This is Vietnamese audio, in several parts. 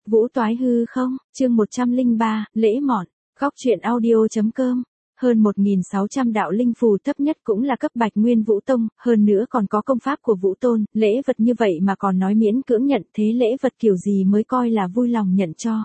Vũ toái hư không, chương 103, lễ mọn, góc truyện audio.com. Hơn 1.600 đạo linh phù thấp nhất cũng là cấp bạch nguyên Vũ Tông, hơn nữa còn có công pháp của Vũ Tôn, lễ vật như vậy mà còn nói miễn cưỡng nhận, thế lễ vật kiểu gì mới coi là vui lòng nhận cho.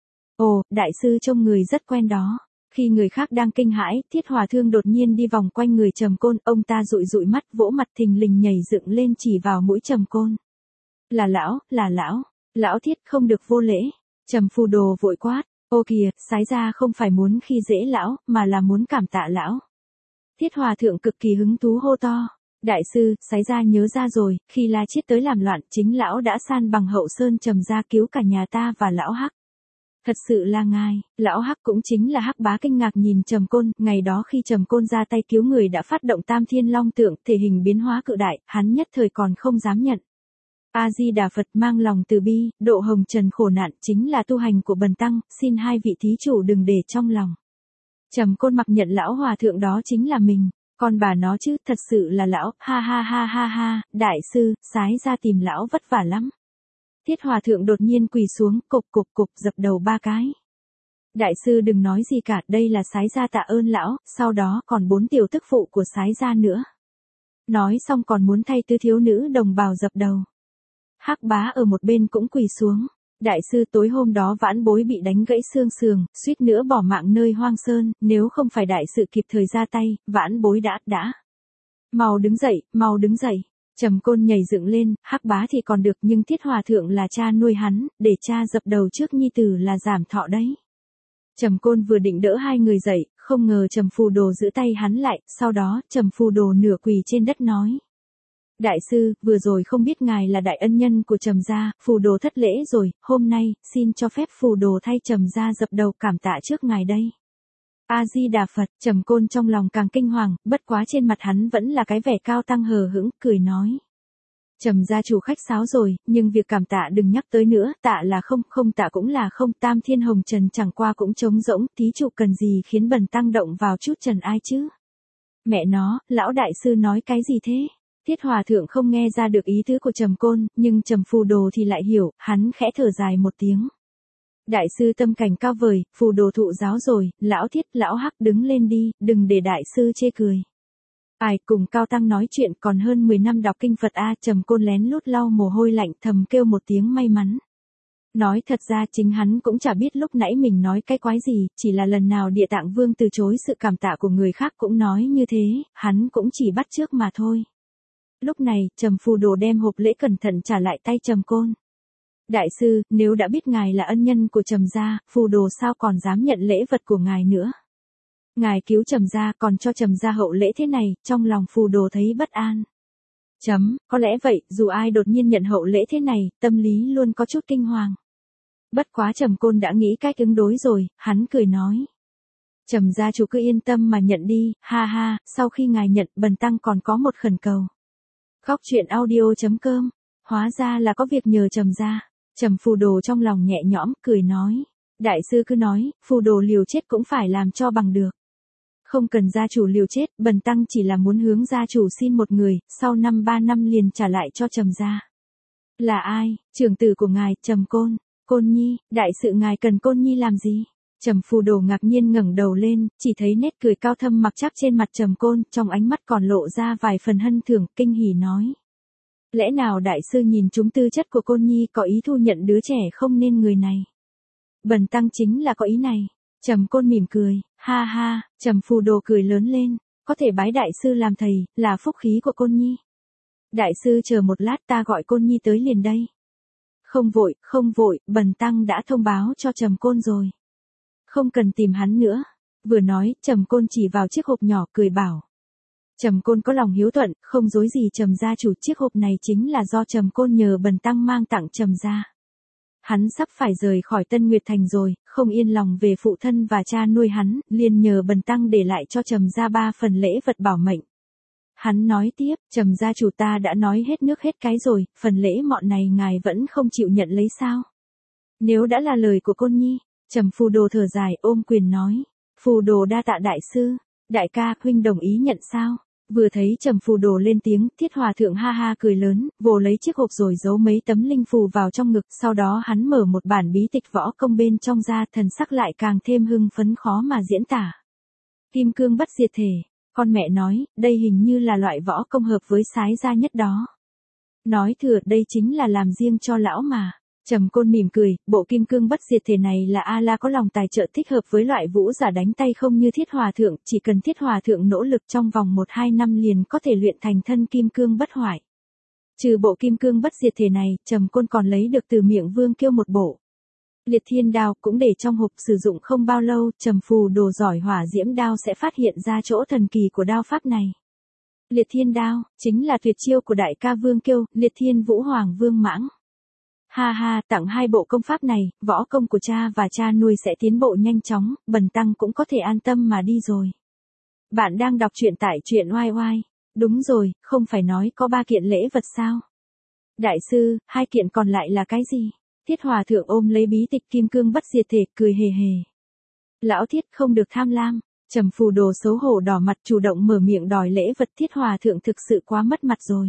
Ồ, đại sư trông người rất quen đó. Khi người khác đang kinh hãi, Thiết Hòa Thương đột nhiên đi vòng quanh người Trầm Côn, ông ta dụi dụi mắt, vỗ mặt thình lình nhảy dựng lên chỉ vào mũi Trầm Côn. Là lão, lão Thiết không được vô lễ. Trầm Phù Đồ vội quát, ô kìa, sái ra không phải muốn khi dễ lão, mà là muốn cảm tạ lão. Thiết Hòa Thượng cực kỳ hứng thú hô to. Đại sư, sái ra nhớ ra rồi, khi La Chiết tới làm loạn, chính lão đã san bằng Hậu Sơn Trầm gia cứu cả nhà ta và lão Hắc. Thật sự là ngài, lão Hắc cũng chính là Hắc Bá kinh ngạc nhìn Trầm Côn, ngày đó khi Trầm Côn ra tay cứu người đã phát động Tam Thiên Long Tượng, thể hình biến hóa cự đại, hắn nhất thời còn không dám nhận. A-di-đà Phật, mang lòng từ bi, độ hồng trần khổ nạn chính là tu hành của bần tăng, xin hai vị thí chủ đừng để trong lòng. Trầm Côn mặc nhận lão hòa thượng đó chính là mình, còn bà nó chứ, thật sự là lão, ha ha ha ha ha, đại sư, sái ra tìm lão vất vả lắm. Thiết Hòa Thượng đột nhiên quỳ xuống, cục dập đầu 3 cái. Đại sư đừng nói gì cả, đây là sái gia tạ ơn lão, sau đó còn 4 tiểu tức phụ của sái gia nữa. Nói xong còn muốn thay tứ thiếu nữ đồng bào dập đầu. Hắc Bá ở một bên cũng quỳ xuống. Đại sư tối hôm đó vãn bối bị đánh gãy xương sườn, suýt nữa bỏ mạng nơi hoang sơn, nếu không phải đại sự kịp thời ra tay, vãn bối đã. Mau đứng dậy. Trầm Côn nhảy dựng lên, Hắc Bá thì còn được nhưng Thiết Hòa Thượng là cha nuôi hắn, để cha dập đầu trước nhi tử là giảm thọ đấy. Trầm Côn vừa định đỡ hai người dậy, không ngờ Trầm Phù Đồ giữ tay hắn lại, sau đó Trầm Phù Đồ nửa quỳ trên đất nói. Đại sư, vừa rồi không biết ngài là đại ân nhân của Trầm gia, Phù Đồ thất lễ rồi, hôm nay, xin cho phép Phù Đồ thay Trầm gia dập đầu cảm tạ trước ngài đây. A-di-đà Phật, Trầm Côn trong lòng càng kinh hoàng, bất quá trên mặt hắn vẫn là cái vẻ cao tăng hờ hững, cười nói. Trầm gia chủ khách sáo rồi, nhưng việc cảm tạ đừng nhắc tới nữa, tạ là không tạ cũng là không, Tam Thiên Hồng Trần chẳng qua cũng trống rỗng, thí chủ cần gì khiến bần tăng động vào chút trần ai chứ. Mẹ nó, lão đại sư nói cái gì thế? Thiết Hòa Thượng không nghe ra được ý tứ của Trầm Côn, nhưng Trầm Phù Đồ thì lại hiểu, hắn khẽ thở dài một tiếng. Đại sư tâm cảnh cao vời, Phù Đồ thụ giáo rồi, lão Thiết, lão Hắc đứng lên đi, đừng để đại sư chê cười. Ai cùng cao tăng nói chuyện còn hơn 10 năm đọc kinh Phật A. Trầm Côn lén lút lau mồ hôi lạnh thầm kêu một tiếng may mắn. Nói thật ra chính hắn cũng chả biết lúc nãy mình nói cái quái gì, chỉ là lần nào Địa Tạng Vương từ chối sự cảm tạ của người khác cũng nói như thế, hắn cũng chỉ bắt chước mà thôi. Lúc này, Trầm Phù Đồ đem hộp lễ cẩn thận trả lại tay Trầm Côn. Đại sư, nếu đã biết ngài là ân nhân của Trầm gia, Phù Đồ sao còn dám nhận lễ vật của ngài nữa. Ngài cứu Trầm gia còn cho Trầm gia hậu lễ thế này, trong lòng Phù Đồ thấy bất an. Có lẽ vậy, dù ai đột nhiên nhận hậu lễ thế này, tâm lý luôn có chút kinh hoàng. Bất quá Trầm Côn đã nghĩ cách ứng đối rồi, hắn cười nói. Trầm gia chủ cứ yên tâm mà nhận đi, ha ha, sau khi ngài nhận, bần tăng còn có một khẩn cầu. Góc truyện audio.com, hóa ra là có việc nhờ Trầm gia. Trầm Phù Đồ trong lòng nhẹ nhõm, cười nói. Đại sư cứ nói, Phù Đồ liều chết cũng phải làm cho bằng được. Không cần gia chủ liều chết, bần tăng chỉ là muốn hướng gia chủ xin một người, sau 3 năm liền trả lại cho Trầm gia. Là ai? Trưởng tử của ngài, Trầm Côn. Côn Nhi, đại sự ngài cần Côn Nhi làm gì? Trầm Phù Đồ ngạc nhiên ngẩng đầu lên, chỉ thấy nét cười cao thâm mặc chắc trên mặt Trầm Côn, trong ánh mắt còn lộ ra vài phần hân thưởng, kinh hỉ nói. Lẽ nào đại sư nhìn chúng tư chất của Côn Nhi có ý thu nhận đứa trẻ không nên người này? Bần tăng chính là có ý này. Trầm Côn mỉm cười, ha ha, Trầm Phù Đồ cười lớn lên, có thể bái đại sư làm thầy, là phúc khí của Côn Nhi. Đại sư chờ một lát ta gọi Côn Nhi tới liền đây. Không vội, bần tăng đã thông báo cho Trầm Côn rồi. Không cần tìm hắn nữa. Vừa nói, Trầm Côn chỉ vào chiếc hộp nhỏ cười bảo. Trầm Côn có lòng hiếu thuận, không dối gì Trầm gia chủ, chiếc hộp này chính là do Trầm Côn nhờ bần tăng mang tặng Trầm gia. Hắn sắp phải rời khỏi Tân Nguyệt Thành rồi, không yên lòng về phụ thân và cha nuôi hắn, liền nhờ bần tăng để lại cho Trầm gia 3 phần lễ vật bảo mệnh. Hắn nói tiếp, Trầm gia chủ ta đã nói hết nước hết cái rồi, phần lễ mọn này ngài vẫn không chịu nhận lấy sao? Nếu đã là lời của Côn Nhi, Trầm Phù Đồ thở dài ôm quyền nói, Phù Đồ đa tạ đại sư, đại ca huynh đồng ý nhận sao? Vừa thấy Trầm Phù Đồ lên tiếng, Thiết Hòa thượng ha ha cười lớn, vồ lấy chiếc hộp rồi giấu mấy tấm linh phù vào trong ngực, sau đó hắn mở một bản bí tịch võ công bên trong ra, thần sắc lại càng thêm hưng phấn khó mà diễn tả. Kim cương bất diệt thể, con mẹ nói, đây hình như là loại võ công hợp với sái gia nhất đó. Nói thừa, đây chính là làm riêng cho lão mà. Trầm Côn mỉm cười, bộ kim cương bất diệt thể này là A-la có lòng tài trợ thích hợp với loại vũ giả đánh tay không như Thiết Hòa thượng, chỉ cần Thiết Hòa thượng nỗ lực trong vòng 1-2 năm liền có thể luyện thành thân kim cương bất hoại. Trừ bộ kim cương bất diệt thể này, Trầm Côn còn lấy được từ miệng Vương Kiêu một bộ Liệt Thiên đao, cũng để trong hộp, sử dụng không bao lâu, Trầm Phù Đồ giỏi hỏa diễm đao sẽ phát hiện ra chỗ thần kỳ của đao pháp này. Liệt Thiên đao, chính là tuyệt chiêu của đại ca Vương Kiêu, Liệt Thiên Vũ Hoàng Vương Mãng. Ha ha, tặng 2 bộ công pháp này, võ công của cha và cha nuôi sẽ tiến bộ nhanh chóng, bần tăng cũng có thể an tâm mà đi rồi. Bạn đang đọc truyện tại truyện oai oai. Đúng rồi, không phải nói có 3 kiện lễ vật sao? Đại sư, 2 kiện còn lại là cái gì? Thiết Hòa thượng ôm lấy bí tịch kim cương bất diệt thể, cười hề hề. Lão Thiết không được tham lam. Trầm Phù Đồ xấu hổ đỏ mặt chủ động mở miệng đòi lễ vật. Thiết Hòa thượng thực sự quá mất mặt rồi.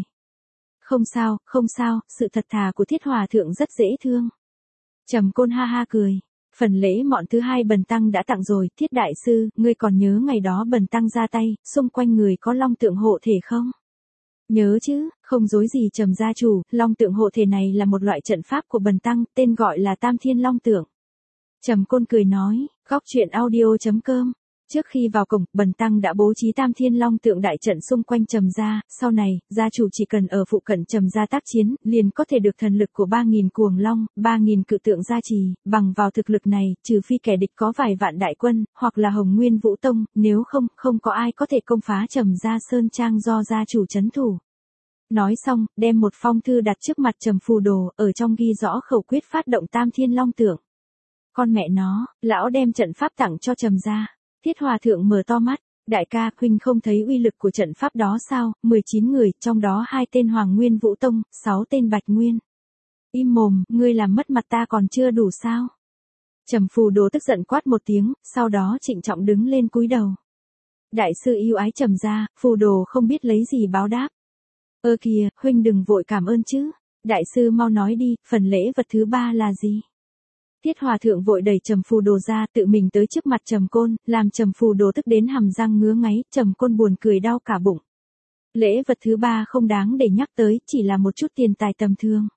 Không sao, sự thật thà của Thiết Hòa thượng rất dễ thương. Trầm Côn ha ha cười. Phần lễ mọn thứ 2 bần tăng đã tặng rồi, Thiết đại sư, ngươi còn nhớ ngày đó bần tăng ra tay, xung quanh người có long tượng hộ thể không? Nhớ chứ, không dối gì Trầm gia chủ, long tượng hộ thể này là một loại trận pháp của bần tăng, tên gọi là Tam Thiên Long Tượng. Trầm Côn cười nói, góc truyện audio.com. Trước khi vào cổng, bần tăng đã bố trí Tam Thiên Long Tượng đại trận xung quanh Trầm gia, sau này, gia chủ chỉ cần ở phụ cận Trầm gia tác chiến, liền có thể được thần lực của 3.000 cuồng long, 3.000 cự tượng gia trì, bằng vào thực lực này, trừ phi kẻ địch có vài vạn đại quân, hoặc là Hồng Nguyên Vũ Tông, nếu không có ai có thể công phá Trầm gia sơn trang do gia chủ trấn thủ. Nói xong, đem một phong thư đặt trước mặt Trầm Phù Đồ, ở trong ghi rõ khẩu quyết phát động Tam Thiên Long Tượng. Con mẹ nó, lão đem trận pháp tặng cho Trầm gia. Thiết Hòa thượng mở to mắt, đại ca, huynh không thấy uy lực của trận pháp đó sao? 19 người, trong đó 2 tên Hoàng Nguyên Vũ Tông, 6 tên Bạch Nguyên. Im mồm, ngươi làm mất mặt ta còn chưa đủ sao? Trầm Phù Đồ tức giận quát một tiếng, sau đó trịnh trọng đứng lên cúi đầu. Đại sư yêu ái Trầm gia, Phù Đồ không biết lấy gì báo đáp. Kìa, huynh đừng vội cảm ơn chứ. Đại sư mau nói đi, phần lễ vật thứ 3 là gì? Thiết Hòa thượng vội đẩy Trầm Phù Đồ ra, tự mình tới trước mặt Trầm Côn, làm Trầm Phù Đồ tức đến hàm răng ngứa ngáy, Trầm Côn buồn cười đau cả bụng. Lễ vật thứ 3 không đáng để nhắc tới, chỉ là một chút tiền tài tầm thường.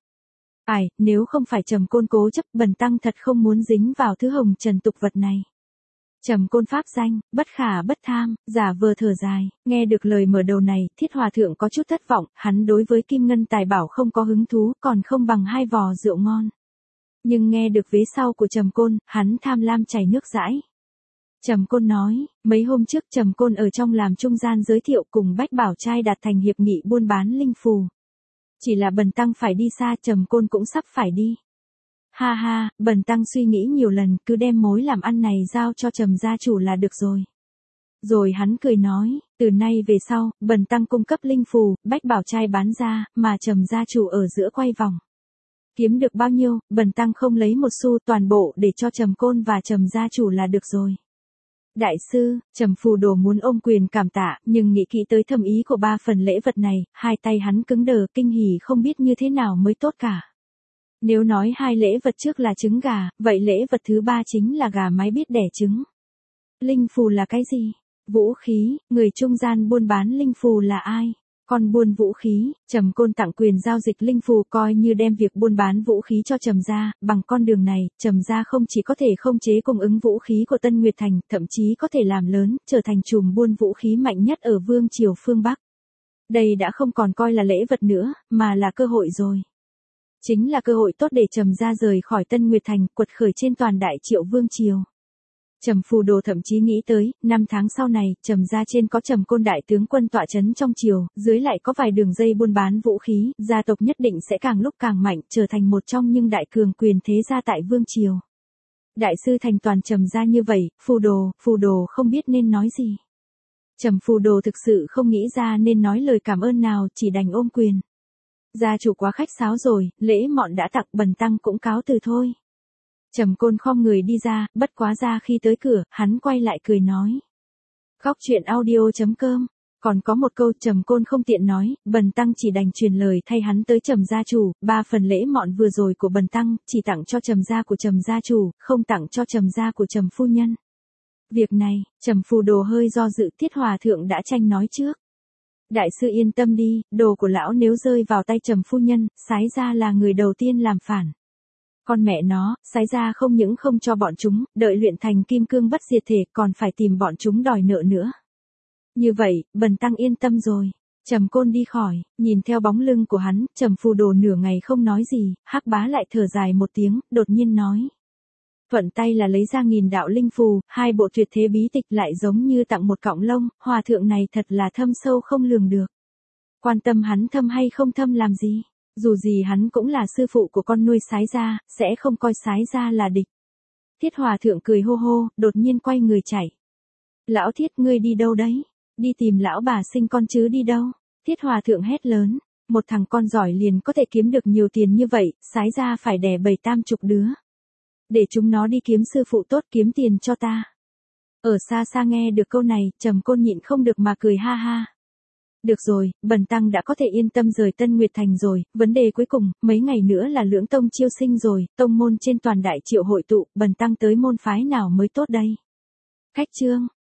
Nếu không phải Trầm Côn cố chấp, bần tăng thật không muốn dính vào thứ hồng trần tục vật này. Trầm Côn pháp danh, bất khả bất tham, giả vờ thở dài, nghe được lời mở đầu này, Thiết Hòa thượng có chút thất vọng, hắn đối với kim ngân tài bảo không có hứng thú, còn không bằng 2 vò rượu ngon. Nhưng nghe được vế sau của Trầm Côn, hắn tham lam chảy nước dãi. Trầm Côn nói, mấy hôm trước Trầm Côn ở trong làm trung gian giới thiệu cùng Bách Bảo trai đạt thành hiệp nghị buôn bán linh phù. Chỉ là bần tăng phải đi xa, Trầm Côn cũng sắp phải đi. Ha ha, bần tăng suy nghĩ nhiều lần, cứ đem mối làm ăn này giao cho Trầm gia chủ là được rồi. Rồi hắn cười nói, từ nay về sau, bần tăng cung cấp linh phù, Bách Bảo trai bán ra, mà Trầm gia chủ ở giữa quay vòng. Kiếm được bao nhiêu, bần tăng không lấy một xu, toàn bộ để cho Trầm Côn và Trầm gia chủ là được rồi. Đại sư, Trầm Phù Đồ muốn ôm quyền cảm tạ, nhưng nghĩ kỹ tới thâm ý của 3 phần lễ vật này, 2 tay hắn cứng đờ, kinh hỉ không biết như thế nào mới tốt cả. Nếu nói 2 lễ vật trước là trứng gà, vậy lễ vật thứ 3 chính là gà mái biết đẻ trứng. Linh phù là cái gì? Vũ khí, người trung gian buôn bán linh phù là ai? Còn buôn vũ khí, Trầm Côn tặng quyền giao dịch linh phù coi như đem việc buôn bán vũ khí cho Trầm gia, bằng con đường này, Trầm gia không chỉ có thể khống chế cung ứng vũ khí của Tân Nguyệt Thành, thậm chí có thể làm lớn, trở thành chùm buôn vũ khí mạnh nhất ở Vương triều phương Bắc. Đây đã không còn coi là lễ vật nữa, mà là cơ hội rồi. Chính là cơ hội tốt để Trầm gia rời khỏi Tân Nguyệt Thành, quật khởi trên toàn đại Triệu Vương triều. Trầm Phù Đồ thậm chí nghĩ tới, 5 tháng sau này, Trầm gia trên có Trầm Côn đại tướng quân tọa trấn trong triều, dưới lại có vài đường dây buôn bán vũ khí, gia tộc nhất định sẽ càng lúc càng mạnh, trở thành một trong những đại cường quyền thế gia tại Vương triều. Đại sư thành toàn Trầm gia như vậy, Phù Đồ không biết nên nói gì. Trầm Phù Đồ thực sự không nghĩ ra nên nói lời cảm ơn nào, chỉ đành ôm quyền. Gia chủ quá khách sáo rồi, lễ mọn đã tặng, bần tăng cũng cáo từ thôi. Trầm Côn khom người đi ra, bất quá ra khi tới cửa, hắn quay lại cười nói. Góc truyện audio.com Còn có một câu Trầm Côn không tiện nói, Bần Tăng chỉ đành truyền lời thay hắn tới Trầm gia chủ, 3 phần lễ mọn vừa rồi của Bần Tăng, chỉ tặng cho Trầm gia của Trầm gia chủ, không tặng cho Trầm gia của Trầm phu nhân. Việc này, Trầm Phù Đồ hơi do dự, Thiết Hòa thượng đã tranh nói trước. Đại sư yên tâm đi, đồ của lão nếu rơi vào tay Trầm phu nhân, Sái gia là người đầu tiên làm phản. Con mẹ nó, Sái gia không những không cho bọn chúng, đợi luyện thành kim cương bất diệt thể, còn phải tìm bọn chúng đòi nợ nữa. Như vậy, Bần Tăng yên tâm rồi. Trầm Côn đi khỏi, nhìn theo bóng lưng của hắn, Trầm Phù Đồ nửa ngày không nói gì, Hắc Bá lại thở dài một tiếng, đột nhiên nói. Thuận tay là lấy ra 1000 đạo linh phù, 2 bộ tuyệt thế bí tịch lại giống như tặng một cọng lông, hòa thượng này thật là thâm sâu không lường được. Quan tâm hắn thâm hay không thâm làm gì, dù gì hắn cũng là sư phụ của con nuôi Sái gia, sẽ không coi Sái gia là địch. Thiết Hòa thượng cười hô hô, đột nhiên quay người chạy. Lão Thiết ngươi đi đâu đấy? Đi tìm lão bà sinh con chứ đi đâu? Thiết Hòa thượng hét lớn, một thằng con giỏi liền có thể kiếm được nhiều tiền như vậy, Sái gia phải đẻ 70-80 đứa. Để chúng nó đi kiếm sư phụ tốt kiếm tiền cho ta. Ở xa xa nghe được câu này, Trầm Côn nhịn không được mà cười ha ha. Được rồi, Bần Tăng đã có thể yên tâm rời Tân Nguyệt Thành rồi, vấn đề cuối cùng, mấy ngày nữa là Lưỡng Tông chiêu sinh rồi, tông môn trên toàn đại triệu hội tụ, Bần Tăng tới môn phái nào mới tốt đây? Khách trương,